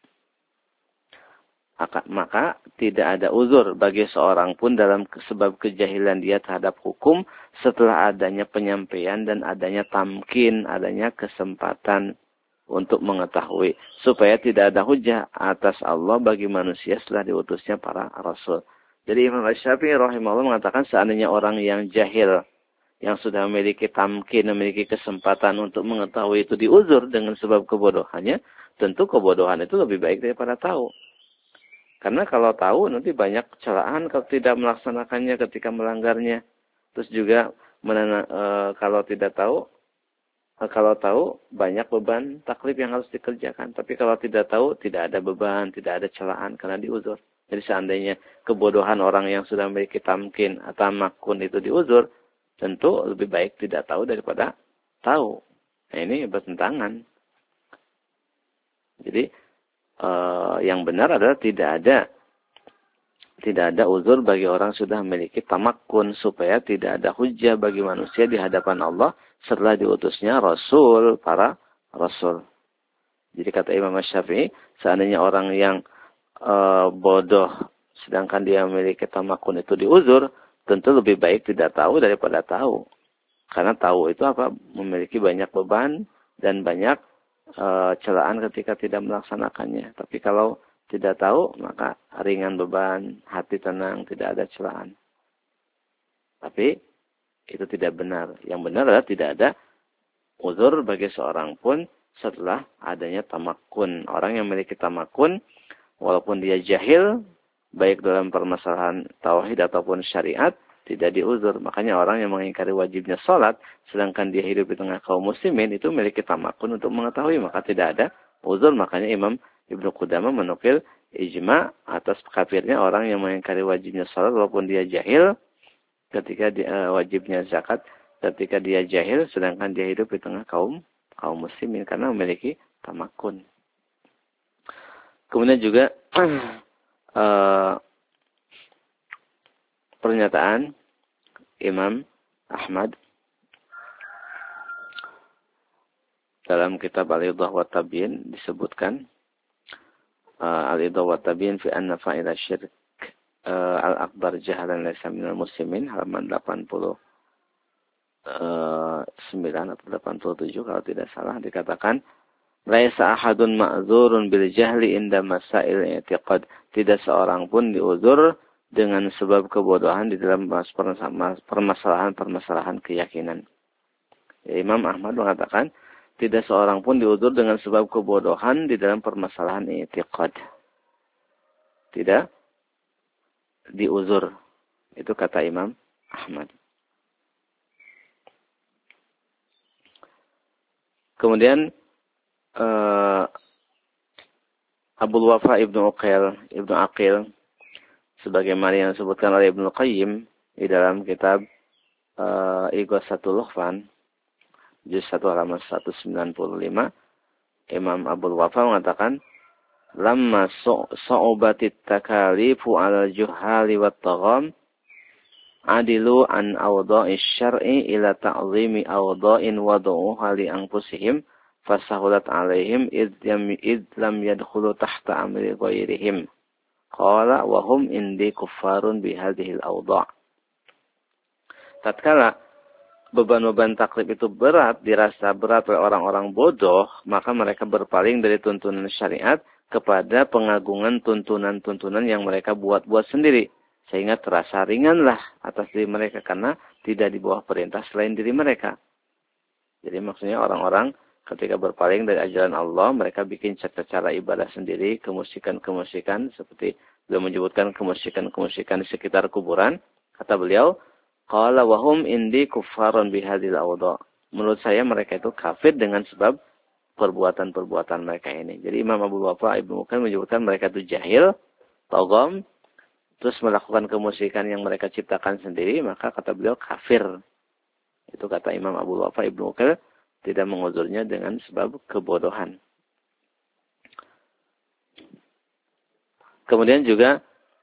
Maka tidak ada uzur bagi seorang pun dalam sebab kejahilan dia terhadap hukum setelah adanya penyampaian dan adanya tamkin, adanya kesempatan untuk mengetahui. Supaya tidak ada hujah atas Allah bagi manusia setelah diutusnya para rasul. Jadi Imam Syafi'i rahimahullah mengatakan seandainya orang yang jahil, yang sudah memiliki tamkin, memiliki kesempatan untuk mengetahui itu diuzur dengan sebab kebodohannya, tentu kebodohan itu lebih baik daripada tahu. Karena kalau tahu nanti banyak celaan kalau tidak melaksanakannya ketika melanggarnya. Terus juga kalau tahu banyak beban taklif yang harus dikerjakan. Tapi kalau tidak tahu tidak ada beban, tidak ada celaan karena diuzur. Jadi seandainya kebodohan orang yang sudah memiliki tamkin atau makun itu diuzur, tentu lebih baik tidak tahu daripada tahu. Nah, ini bertentangan. Jadi yang benar adalah tidak ada uzur bagi orang sudah memiliki tamakun supaya tidak ada hujah bagi manusia di hadapan Allah setelah diutusnya para rasul. Jadi kata Imam Syafi'i, seandainya orang yang bodoh sedangkan dia memiliki tamakun itu diuzur, tentu lebih baik tidak tahu daripada tahu. Karena tahu itu memiliki banyak beban dan banyak celaan ketika tidak melaksanakannya. Tapi kalau tidak tahu, maka ringan beban, hati tenang, tidak ada celaan. Tapi itu tidak benar. Yang benar adalah tidak ada uzur bagi seorang pun setelah adanya tamakun. Orang yang memiliki tamakun, walaupun dia jahil, baik dalam permasalahan tauhid ataupun syariat, tidak diuzur. Makanya orang yang mengingkari wajibnya sholat, sedangkan dia hidup di tengah kaum muslimin, itu memiliki tamakun untuk mengetahui. Maka tidak ada uzur. Makanya Imam Ibnu Qudamah menukil ijma atas kafirnya orang yang mengingkari wajibnya sholat, walaupun dia jahil, ketika wajibnya zakat, ketika dia jahil, sedangkan dia hidup di tengah kaum muslimin, karena memiliki tamakun. Kemudian juga pernyataan Imam Ahmad dalam kitab Al-Idah wa Tabyin disebutkan Al-Idah wa Tabyin fi anna fa'ila syirk al-akbar jahalan laysa minal muslimin, halaman 89 atau 87 kalau tidak salah, dikatakan laisa ahadun ma'zurun bil jahli inda masail i'tiqad, tidak seorang pun diuzur dengan sebab kebodohan di dalam permasalahan keyakinan. Imam Ahmad mengatakan tidak seorang pun diuzur dengan sebab kebodohan di dalam permasalahan i'tiqad. Tidak diuzur. Itu kata Imam Ahmad. Kemudian Abul Wafa Ibnu Aqil sebagaimana yang disebutkan oleh Ibnu Qayyim di dalam kitab Ighasatul Lahfan juz 1 halaman 195, Imam Abul Wafa mengatakan lamma sa'ubatit takalifu 'ala al-juhali wat tagham adilu an awda'ish syar'i ila ta'zimi awda'in wadu'uha li anfusihim fasahulat 'alaihim id lam yadkhulu tahta amri ghairihim. Qala wa hum indi kuffarun bihadhil awda'. Tatkala beban-beban taklif itu dirasa berat oleh orang-orang bodoh, maka mereka berpaling dari tuntunan syariat kepada pengagungan tuntunan-tuntunan yang mereka buat-buat sendiri. Sehingga terasa ringanlah atas diri mereka karena tidak di bawah perintah selain diri mereka. Jadi maksudnya orang-orang ketika berpaling dari ajaran Allah, mereka bikin cara ibadah sendiri, kemusikan-kemusikan, seperti beliau menyebutkan kemusikan-kemusikan di sekitar kuburan. Kata beliau, Qala wa hum indi kuffarun bihadil awda. Menurut saya mereka itu kafir dengan sebab perbuatan-perbuatan mereka ini. Jadi Imam Abu Wafa Ibnu Uqail menyebutkan mereka itu jahil, togom, terus melakukan kemusyrikan yang mereka ciptakan sendiri, maka kata beliau kafir. Itu kata Imam Abu Wafa Ibnu Uqail, tidak menguzurnya dengan sebab kebodohan. Kemudian juga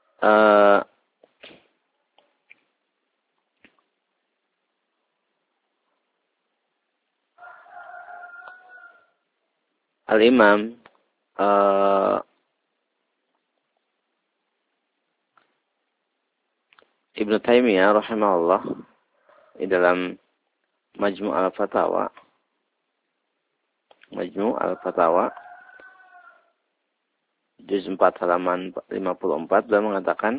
Al-Imam Ibnu Taimiyah rahimahullah di dalam Majmu' al-Fatawa juz 4 halaman 54 beliau mengatakan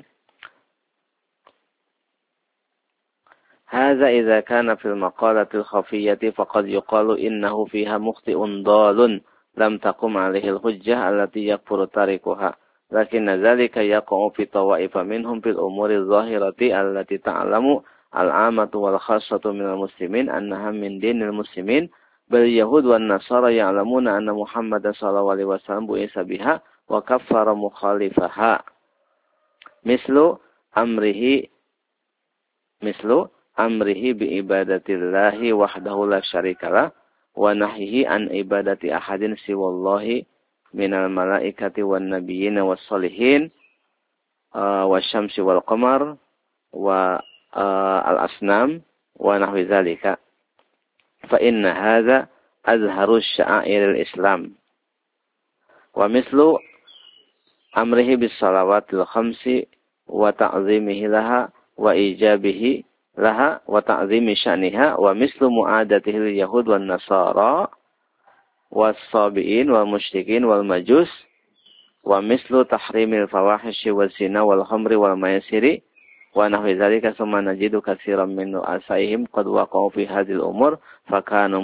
hadza idza kana fil maqalatil khafiyyati faqad yuqalu innahu fiha mukhti'un dalun lam taqum 'alaihi al-hujjah allati yakfuru tarikuha lakin dzalika yaqa'u fi tawa'ifa minhum fil umuri adh-dhahirati allati ta'lamu al-'amatu wal khassatu minal muslimin annaha min dinil muslimin bal yahud wan nasara ya'lamuna anna Muhammadan sallallahu alaihi wasallam bu'isa biha wa kaffara mukhalifaha mislu amrihi bi ibadatillahi wahdahu la syarikalah wa nahyihi an ibadati ahadin siwallahi minal malaikati wan nabiyyin was solihin wasyamsi wal qamar wa al asnam wa nahwi zalika fa inna hadza azharu sya'airil islam wa mislu amrihi bis salawatil khamsi wa ta'zimihi laha wa ijabihi laha wa ta'zimi sya'niha wa mislu mu'adatihi yahud wan nasara was sabiin wal musyrikin wal majus wa mislu tahrimil fawahishi wal zina wal khamri wal maisiri wa nahwi dzalika summa najidu katsiran min asaihim qad waqa'u fi hadhil umur fakanu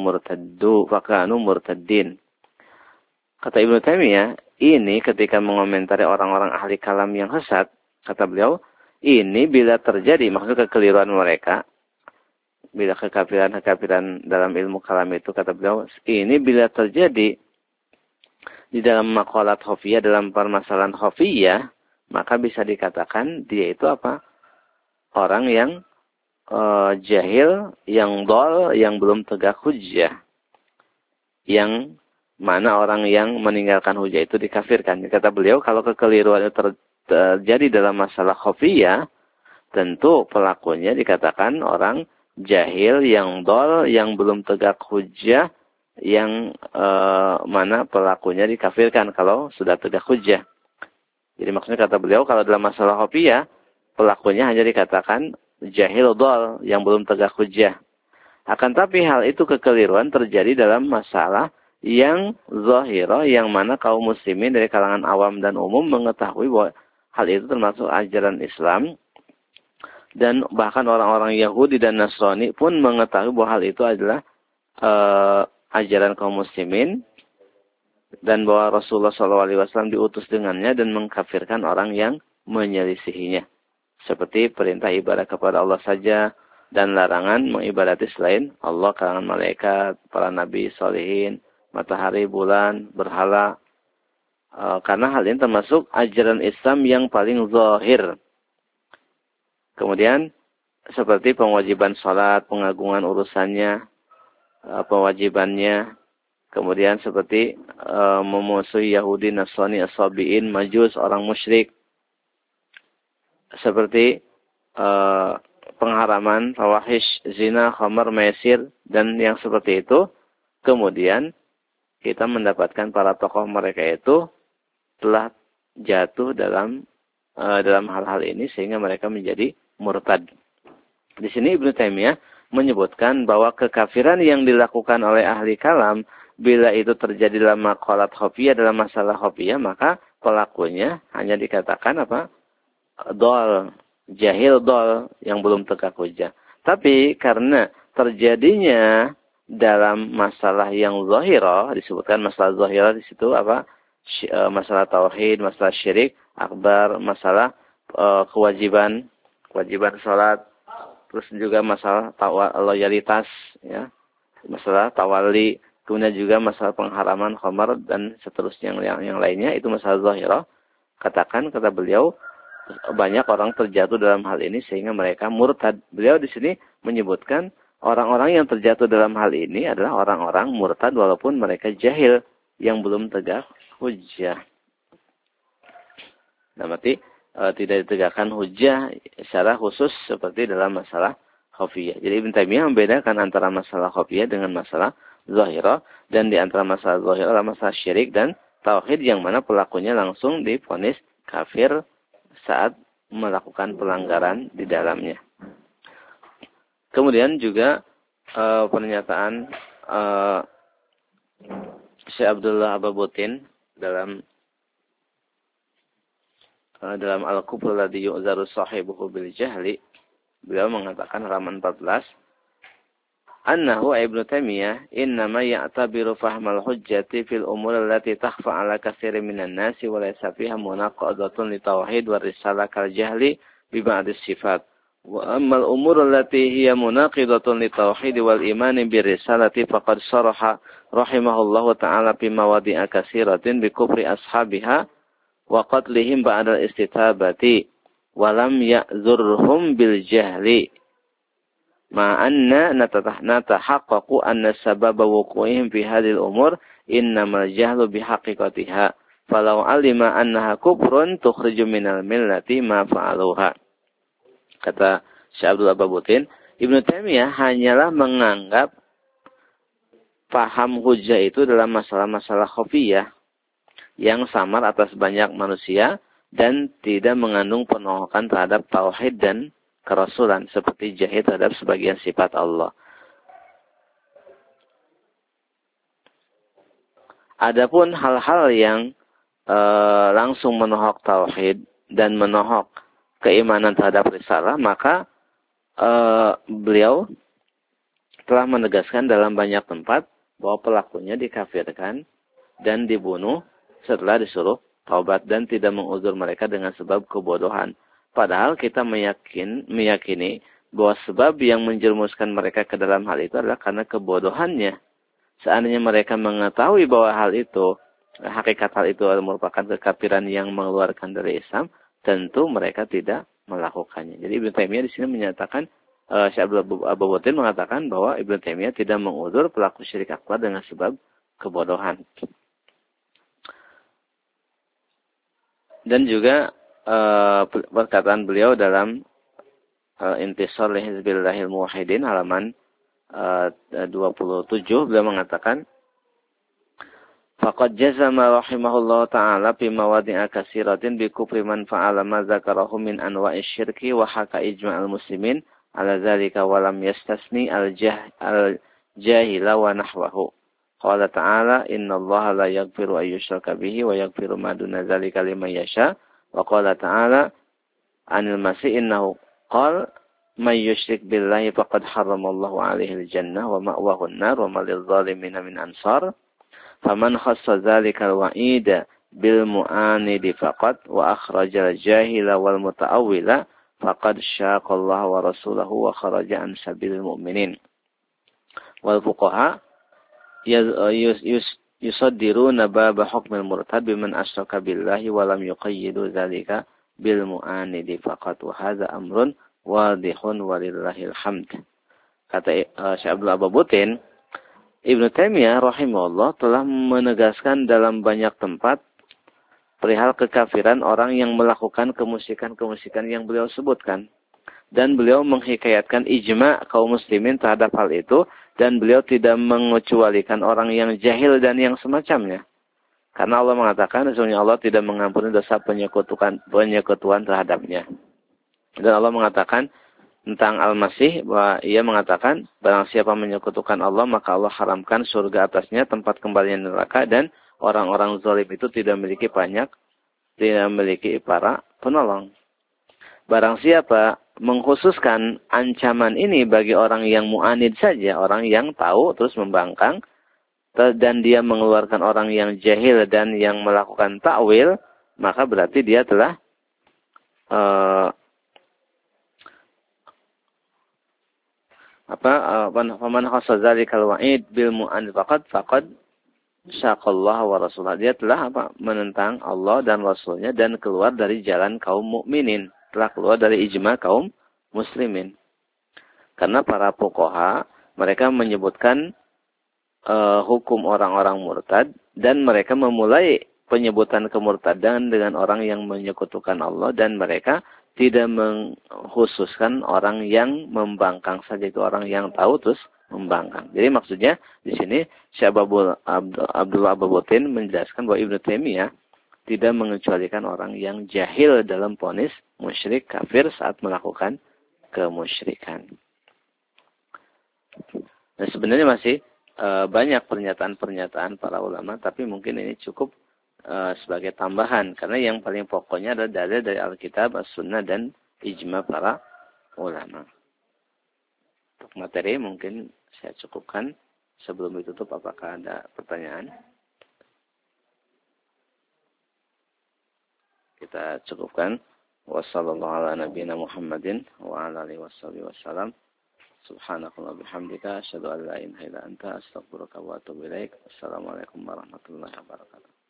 murtaddin. Kata Ibnu Taimiyah, ini ketika mengomentari orang-orang ahli kalam yang sesat, kata beliau, ini bila terjadi, maksud kekeliruan mereka, bila kekafiran dalam ilmu kalam itu, kata beliau, ini bila terjadi di dalam maqalat khafiyah, dalam permasalahan khafiyah, maka bisa dikatakan dia itu apa? Orang yang jahil, yang dol, yang belum tegak hujjah. Yang mana orang yang meninggalkan hujjah itu dikafirkan. Kata beliau, kalau kekeliruan itu terjadi dalam masalah khafiyah, tentu pelakunya dikatakan orang jahil, yang dol, yang belum tegak hujjah, yang mana pelakunya dikafirkan kalau sudah tegak hujjah. Jadi maksudnya kata beliau, kalau dalam masalah khafiyah, pelakunya hanya dikatakan jahil dol, yang belum tegak hujjah. Akan tapi hal itu kekeliruan terjadi dalam masalah yang zahirah, yang mana kaum muslimin dari kalangan awam dan umum mengetahui bahwa hal itu termasuk ajaran Islam. Dan bahkan orang-orang Yahudi dan Nasrani pun mengetahui bahwa hal itu adalah ajaran kaum muslimin. Dan bahwa Rasulullah SAW diutus dengannya dan mengkafirkan orang yang menyelisihinya. Seperti perintah ibadah kepada Allah saja dan larangan mengibadati selain Allah, kalangan malaikat, para nabi, solihin, matahari, bulan, berhala. Karena hal ini termasuk ajaran Islam yang paling zahir. Kemudian seperti pewajiban salat, pengagungan urusannya, pewajibannya. Kemudian seperti memusuhi Yahudi, Nasrani, As-Sabi'in, Majus, orang musyrik. Seperti pengharaman, fawahish, zina, khamar, maisir, dan yang seperti itu. Kemudian kita mendapatkan para tokoh mereka itu telah jatuh dalam hal-hal ini sehingga mereka menjadi murtad. Di sini Ibnu Taimiyah menyebutkan bahwa kekafiran yang dilakukan oleh ahli kalam bila itu terjadi dalam maqalat khafiyah, dalam masalah khafiyah, maka pelakunya hanya dikatakan apa? Dol, jahil dol, yang belum tegak hujjah. Tapi karena terjadinya dalam masalah yang zahirah, disebutkan masalah zahirah di situ apa? Masalah tauhid, masalah syirik akbar, masalah kewajiban salat, terus juga masalah loyalitas, ya, masalah tawali, kemudian juga masalah pengharaman khamar dan seterusnya yang lainnya, itu masalah zahirah. Katakan, kata beliau, banyak orang terjatuh dalam hal ini sehingga mereka murtad. Beliau di sini menyebutkan orang-orang yang terjatuh dalam hal ini adalah orang-orang murtad walaupun mereka jahil yang belum tegak hujjah. Nah, berarti tidak ditegakkan hujjah secara khusus seperti dalam masalah khafiyah. Jadi Ibnu Taimiyah membedakan antara masalah khafiyah dengan masalah zahirah, dan di antara masalah zahirah adalah masalah syirik dan tauhid yang mana pelakunya langsung divonis kafir saat melakukan pelanggaran di dalamnya. Kemudian juga pernyataan Syekh Abdullah Ababutin dalam Al-Kufr alladhi yu'zaru sahibuhu bil jahli, beliau mengatakan halaman 14, annahu Ibnu Taimiyah innama ya'tabiru fahmal hujjati fil umur allati takhfa 'ala katsirin minan nasi wa laysa fiha munaqadatun li tauhid wa risalah kal jahli bi ba'dis sifat. Wa ammal umur allati hiya munaqidatun li tauhid wal iman bi risalati faqad sharaha rahimahullahu ta'ala fi mawadi'a katsiratin bi kufri ashabiha wa qatlihim ba'da istitabati wa lam ya'zurhum bil jahli ma'anna natahaqqaqu anna sababa wuqu'ihim fi hadhihi al-umur innamal jahlu bihaqiqatiha falau alima annaha kufrun tukhriju minal millati ma fa'aluha. Kata Syekh Abdullah Babutin, Ibnu Taimiyah hanyalah menganggap paham hujjah itu dalam masalah-masalah khafiyah yang samar atas banyak manusia dan tidak mengandung penolakan terhadap tauhid dan kerasulan seperti jahil terhadap sebagian sifat Allah. Adapun hal-hal yang langsung menohok tauhid dan menohok keimanan terhadap risalah, maka beliau telah menegaskan dalam banyak tempat bahwa pelakunya dikafirkan dan dibunuh setelah disuruh taubat dan tidak menguzur mereka dengan sebab kebodohan. Padahal kita meyakini bahwa sebab yang menjerumuskan mereka ke dalam hal itu adalah karena kebodohannya. Seandainya mereka mengetahui bahwa hal itu, hakikat hal itu merupakan kekafiran yang mengeluarkan dari Islam, tentu mereka tidak melakukannya. Jadi Ibnu Taimiyah di sini menyatakan, Syekh Abdullah Ababutin mengatakan bahwa Ibnu Taimiyah tidak menguzur pelaku syirik akbar dengan sebab kebodohan. Dan juga perkataan beliau dalam Intisar li Hizbillahil Muwahhidin halaman 27, beliau mengatakan, faqad jazama rahimahullah ta'ala fi mawadi'a katsiratin bi kufri man fa'ala ma dzakarahu min anwa'ish syirki wa haka ijma'al muslimin ala dzalika wa lam yastasni al-jahila wa nahwahu. Qala ta'ala innallaha la yaghfiru an yushraka bihi wa yaghfiru ma duna dzalika liman yasha. Wa qala ta'ala anil masih innahu qala man yusyrik billahi faqad harramallahu 'alaihi al-jannah wa ma'wahu an-nar wa ma lidh-dhalimin min ansar. Faman khassa dzalika al-wa'ida bil mu'anidi faqad wa akhraja al-jahila wal muta'awwila faqad syaqallaha wa rasulahu wa kharaja an sabilil mu'minin. Wal fuqaha yusaddiruna baba hukmil murtad biman asyraka billahi wa lam yuqayyidu dzalika bil mu'anidi faqat wa hadza amrun wadihun walillahil hamd. Kata Syekh Abdullah Ababutin, Ibnu Taimiyah rahimahullah telah menegaskan dalam banyak tempat perihal kekafiran orang yang melakukan kemusyrikan-kemusyrikan yang beliau sebutkan. Dan beliau menghikayatkan ijma' kaum muslimin terhadap hal itu. Dan beliau tidak mengecualikan orang yang jahil dan yang semacamnya. Karena Allah mengatakan, sesungguhnya Allah tidak mengampuni dosa penyekutuan terhadapnya. Dan Allah mengatakan tentang Al-Masih, bahwa ia mengatakan, barang siapa menyekutukan Allah, maka Allah haramkan surga atasnya, tempat kembalinya neraka, dan orang-orang zalim itu tidak memiliki para penolong. Barang siapa mengkhususkan ancaman ini bagi orang yang mu'anid saja, orang yang tahu terus membangkang, dan dia mengeluarkan orang yang jahil dan yang melakukan ta'wil, maka berarti dia telah faman khassa dzalikal wa'id bil mu'an faqad syaqallahu wa rasulah. Dia telah menentang Allah dan Rasulnya dan keluar dari jalan kaum mukminin, telah keluar dari ijma kaum muslimin. Karena para fuqaha mereka menyebutkan hukum orang-orang murtad dan mereka memulai penyebutan kemurtadan dengan orang yang menyekutukan Allah dan mereka tidak mengkhususkan orang yang membangkang saja, itu orang yang tahu terus membangkang. Jadi maksudnya di sini Syekh Abdullah Ababutin menjelaskan bahwa Ibnu Taimiyah tidak mengecualikan orang yang jahil dalam vonis musyrik kafir saat melakukan kemusyrikan. Nah, sebenarnya masih banyak pernyataan-pernyataan para ulama, tapi mungkin ini cukup sebagai tambahan karena yang paling pokoknya adalah dalil dari Alkitab, As-Sunnah dan ijma para ulama. Untuk materi mungkin saya cukupkan. Sebelum ditutup, apakah ada pertanyaan? Kita cukupkan. Wassallallahu ala nabiyina Muhammadin wa ala alihi wasallam. Subhanakallah bihamdika asyhadu an la ilaha illa anta astaghfiruka wa atubu ilaik. Assalamualaikum warahmatullahi wabarakatuh.